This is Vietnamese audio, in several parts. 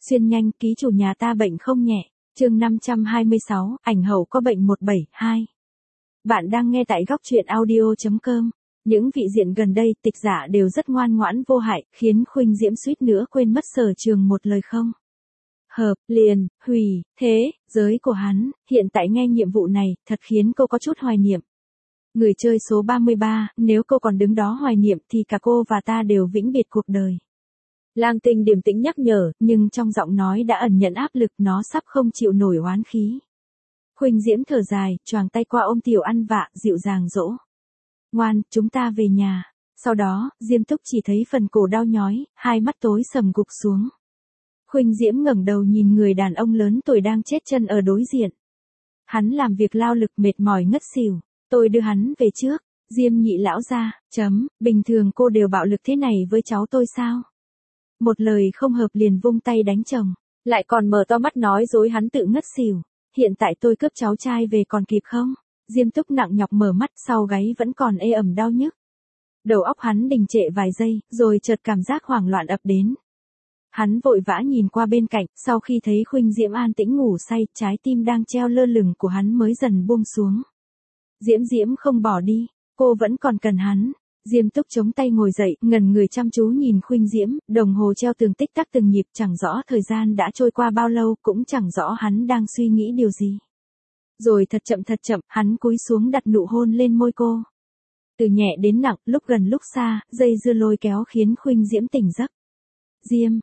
Xuyên nhanh, ký chủ nhà ta bệnh không nhẹ. Chương 526, ảnh hậu có bệnh 172. Bạn đang nghe tại góc truyện audio.com. Những vị diện gần đây, tịch giả đều rất ngoan ngoãn vô hại, khiến Khuynh Diễm suýt nữa quên mất Sở Trường một lời không. Hợp, liền, hủy, thế, giới của hắn, hiện tại nghe nhiệm vụ này, thật khiến cô có chút hoài niệm. Người chơi số 33, nếu cô còn đứng đó hoài niệm thì cả cô và ta đều vĩnh biệt cuộc đời. Lang Tinh điềm tĩnh nhắc nhở, nhưng trong giọng nói đã ẩn nhận áp lực, nó sắp không chịu nổi oán khí. Khuynh Diễm thở dài, choàng tay qua ôm Tiểu Ăn Vạ, dịu dàng dỗ. Ngoan, chúng ta về nhà. Sau đó, Diêm Túc chỉ thấy phần cổ đau nhói, hai mắt tối sầm gục xuống. Khuynh Diễm ngẩng đầu nhìn người đàn ông lớn tuổi đang chết chân ở đối diện. Hắn làm việc lao lực mệt mỏi ngất xỉu, tôi đưa hắn về trước. Diêm Nhị lão ra, bình thường cô đều bạo lực thế này với cháu tôi sao? Một lời không hợp liền vung tay đánh chồng, lại còn mở to mắt nói dối hắn tự ngất xỉu. Hiện tại tôi cướp cháu trai về còn kịp không? Diêm Túc nặng nhọc mở mắt, sau gáy vẫn còn ê ẩm đau nhức. Đầu óc hắn đình trệ vài giây, rồi chợt cảm giác hoảng loạn ập đến. Hắn vội vã nhìn qua bên cạnh, sau khi thấy Khuynh Diễm an tĩnh ngủ say, trái tim đang treo lơ lửng của hắn mới dần buông xuống. Diễm không bỏ đi, cô vẫn còn cần hắn. Diêm Túc chống tay ngồi dậy, ngẩn người chăm chú nhìn Khuynh Diễm, đồng hồ treo từng tích tắc từng nhịp, chẳng rõ thời gian đã trôi qua bao lâu, cũng chẳng rõ hắn đang suy nghĩ điều gì. Rồi thật chậm, hắn cúi xuống đặt nụ hôn lên môi cô. Từ nhẹ đến nặng, lúc gần lúc xa, dây dưa lôi kéo khiến Khuynh Diễm tỉnh giấc. Diêm,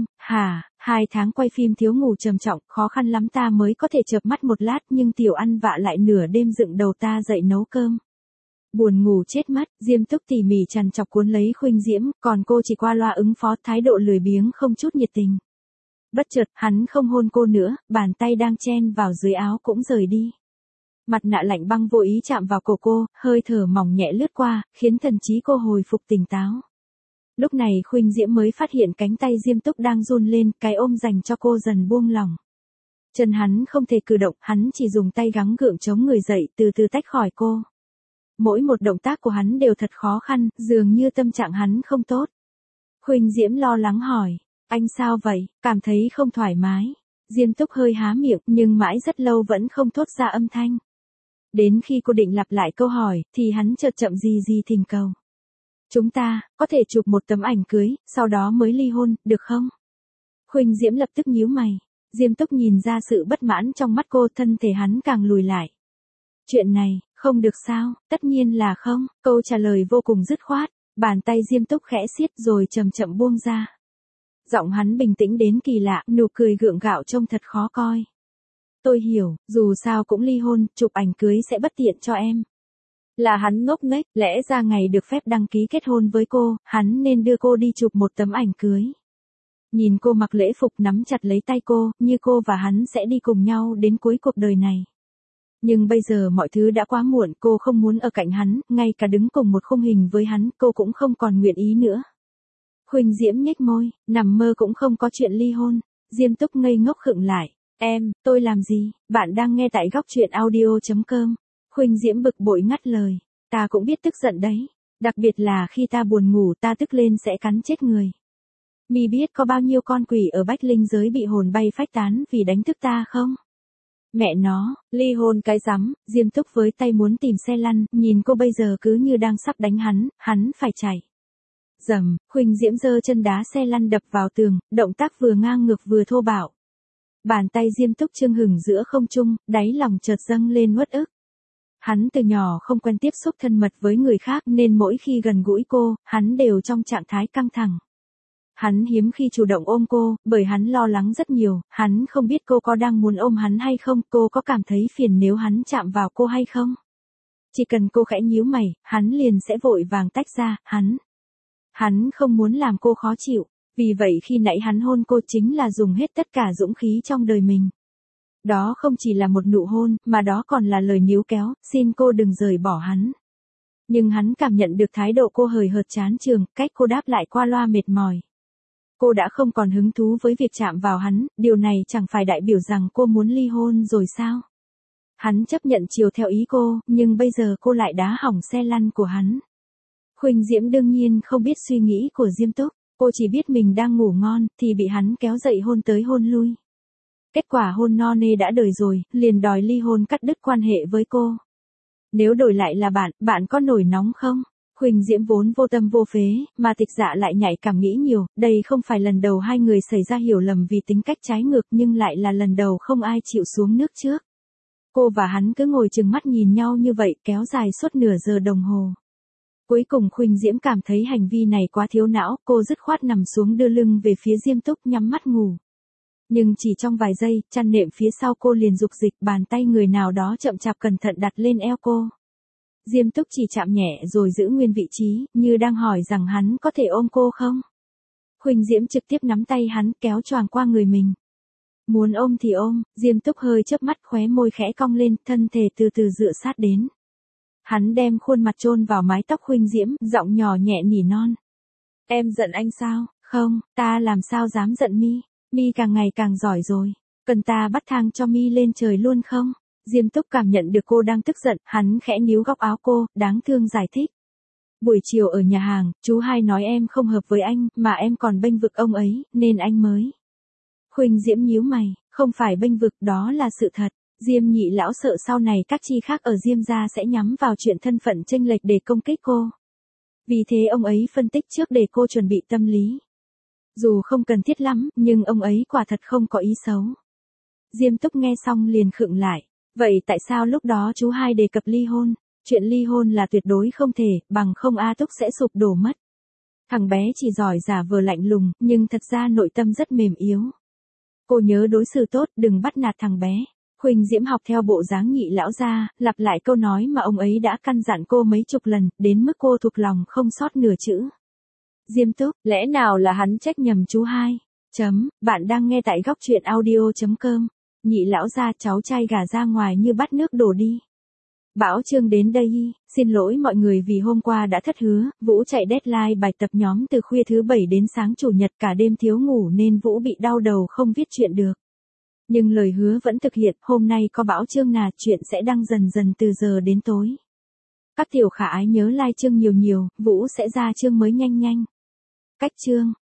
2 tháng quay phim thiếu ngủ trầm trọng, khó khăn lắm ta mới có thể chợp mắt một lát, nhưng Tiểu Ăn Vạ lại nửa đêm dựng đầu ta dậy nấu cơm. Buồn ngủ chết mất, Diêm Túc tỉ mỉ trằn trọc cuốn lấy Khuynh Diễm, còn cô chỉ qua loa ứng phó, thái độ lười biếng không chút nhiệt tình. Bất chợt, hắn không hôn cô nữa, bàn tay đang chen vào dưới áo cũng rời đi. Mặt nạ lạnh băng vô ý chạm vào cổ cô, hơi thở mỏng nhẹ lướt qua, khiến thần trí cô hồi phục tỉnh táo. Lúc này Khuynh Diễm mới phát hiện cánh tay Diêm Túc đang run lên, cái ôm dành cho cô dần buông lỏng. Chân hắn không thể cử động, hắn chỉ dùng tay gắng gượng chống người dậy, từ từ tách khỏi cô. Mỗi một động tác của hắn đều thật khó khăn, dường như tâm trạng hắn không tốt. Khuynh Diễm lo lắng hỏi, anh sao vậy, cảm thấy không thoải mái. Diêm Túc hơi há miệng, nhưng mãi rất lâu vẫn không thốt ra âm thanh. Đến khi cô định lặp lại câu hỏi, thì hắn chợt chậm gì thỉnh cầu. Chúng ta, có thể chụp một tấm ảnh cưới, sau đó mới ly hôn, được không? Khuynh Diễm lập tức nhíu mày. Diêm Túc nhìn ra sự bất mãn trong mắt cô, thân thể hắn càng lùi lại. Chuyện này, không được sao, tất nhiên là không, câu trả lời vô cùng dứt khoát, bàn tay Diêm Túc khẽ siết rồi chậm buông ra. Giọng hắn bình tĩnh đến kỳ lạ, nụ cười gượng gạo trông thật khó coi. Tôi hiểu, dù sao cũng ly hôn, chụp ảnh cưới sẽ bất tiện cho em. Là hắn ngốc nghếch, lẽ ra ngày được phép đăng ký kết hôn với cô, hắn nên đưa cô đi chụp một tấm ảnh cưới. Nhìn cô mặc lễ phục nắm chặt lấy tay cô, như cô và hắn sẽ đi cùng nhau đến cuối cuộc đời này. Nhưng bây giờ mọi thứ đã quá muộn, cô không muốn ở cạnh hắn, ngay cả đứng cùng một khung hình với hắn, cô cũng không còn nguyện ý nữa. Khuynh Diễm nhếch môi, nằm mơ cũng không có chuyện ly hôn. Diêm Túc ngây ngốc khựng lại. Tôi làm gì? Bạn đang nghe tại góc truyện audio.com. Khuynh Diễm bực bội ngắt lời. Ta cũng biết tức giận đấy. Đặc biệt là khi ta buồn ngủ, ta tức lên sẽ cắn chết người. Mi biết có bao nhiêu con quỷ ở Bách Linh giới bị hồn bay phách tán vì đánh thức ta không? Mẹ nó, ly hôn cái rắm. Diêm Túc với tay muốn tìm xe lăn, nhìn cô bây giờ cứ như đang sắp đánh hắn phải chạy. Rầm, Khuynh Diễm giơ chân đá xe lăn đập vào tường, động tác vừa ngang ngược vừa thô bạo. Bàn tay Diêm Túc chưng hửng giữa không trung, đáy lòng chợt dâng lên uất ức. Hắn từ nhỏ không quen tiếp xúc thân mật với người khác nên mỗi khi gần gũi cô, hắn đều trong trạng thái căng thẳng. Hắn hiếm khi chủ động ôm cô, bởi hắn lo lắng rất nhiều, hắn không biết cô có đang muốn ôm hắn hay không, cô có cảm thấy phiền nếu hắn chạm vào cô hay không. Chỉ cần cô khẽ nhíu mày, hắn liền sẽ vội vàng tách ra, Hắn không muốn làm cô khó chịu, vì vậy khi nãy hắn hôn cô chính là dùng hết tất cả dũng khí trong đời mình. Đó không chỉ là một nụ hôn, mà đó còn là lời níu kéo, xin cô đừng rời bỏ hắn. Nhưng hắn cảm nhận được thái độ cô hời hợt chán chường, cách cô đáp lại qua loa mệt mỏi. Cô đã không còn hứng thú với việc chạm vào hắn, điều này chẳng phải đại biểu rằng cô muốn ly hôn rồi sao? Hắn chấp nhận chiều theo ý cô, nhưng bây giờ cô lại đá hỏng xe lăn của hắn. Khuynh Diễm đương nhiên không biết suy nghĩ của Diêm Túc. Cô chỉ biết mình đang ngủ ngon, thì bị hắn kéo dậy hôn tới hôn lui. Kết quả hôn no nê đã đời rồi, liền đòi ly hôn cắt đứt quan hệ với cô. Nếu đổi lại là bạn có nổi nóng không? Huỳnh Diễm vốn vô tâm vô phế, mà Tịch Dạ lại nhạy cảm nghĩ nhiều, đây không phải lần đầu hai người xảy ra hiểu lầm vì tính cách trái ngược nhưng lại là lần đầu không ai chịu xuống nước trước. Cô và hắn cứ ngồi chừng mắt nhìn nhau như vậy kéo dài suốt nửa giờ đồng hồ. Cuối cùng Huỳnh Diễm cảm thấy hành vi này quá thiếu não, cô dứt khoát nằm xuống đưa lưng về phía Diêm Túc nhắm mắt ngủ. Nhưng chỉ trong vài giây, chăn nệm phía sau cô liền rục dịch, bàn tay người nào đó chậm chạp cẩn thận đặt lên eo cô. Diêm Túc chỉ chạm nhẹ rồi giữ nguyên vị trí, như đang hỏi rằng hắn có thể ôm cô không. Huỳnh Diễm trực tiếp nắm tay hắn kéo choàng qua người mình. Muốn ôm thì ôm, Diêm Túc hơi chớp mắt khóe môi khẽ cong lên, thân thể từ từ dựa sát đến. Hắn đem khuôn mặt chôn vào mái tóc Huỳnh Diễm, giọng nhỏ nhẹ nỉ non. Em giận anh sao? Không, ta làm sao dám giận mi. Mi càng ngày càng giỏi rồi. Cần ta bắt thang cho mi lên trời luôn không? Diêm Túc cảm nhận được cô đang tức giận, hắn khẽ níu góc áo cô, đáng thương giải thích. Buổi chiều ở nhà hàng, chú hai nói em không hợp với anh, mà em còn bênh vực ông ấy, nên anh mới. Huỳnh Diễm nhíu mày, không phải bênh vực, đó là sự thật. Diêm Nhị lão sợ sau này các chi khác ở Diêm gia sẽ nhắm vào chuyện thân phận chênh lệch để công kích cô. Vì thế ông ấy phân tích trước để cô chuẩn bị tâm lý. Dù không cần thiết lắm, nhưng ông ấy quả thật không có ý xấu. Diêm Túc nghe xong liền khựng lại. Vậy tại sao lúc đó chú hai đề cập ly hôn? Chuyện ly hôn là tuyệt đối không thể, bằng không A Túc sẽ sụp đổ mất. Thằng bé chỉ giỏi giả vờ lạnh lùng, nhưng thật ra nội tâm rất mềm yếu. Cô nhớ đối xử tốt, đừng bắt nạt thằng bé. Huỳnh Diễm học theo bộ dáng Nhị lão gia, lặp lại câu nói mà ông ấy đã căn dặn cô mấy chục lần, đến mức cô thuộc lòng không sót nửa chữ. Diêm Túc, lẽ nào là hắn trách nhầm chú hai? Bạn đang nghe tại góc truyện audio.com. Nhị lão gia, cháu trai gà ra ngoài như bắt nước đổ đi. Bảo Trương đến đây, xin lỗi mọi người vì hôm qua đã thất hứa, Vũ chạy deadline bài tập nhóm từ khuya thứ bảy đến sáng chủ nhật, cả đêm thiếu ngủ nên Vũ bị đau đầu không viết chuyện được. Nhưng lời hứa vẫn thực hiện, hôm nay có Bảo Trương nà, chuyện sẽ đăng dần dần từ giờ đến tối. Các tiểu khả ái nhớ like chương nhiều nhiều, Vũ sẽ ra chương mới nhanh nhanh. Cách chương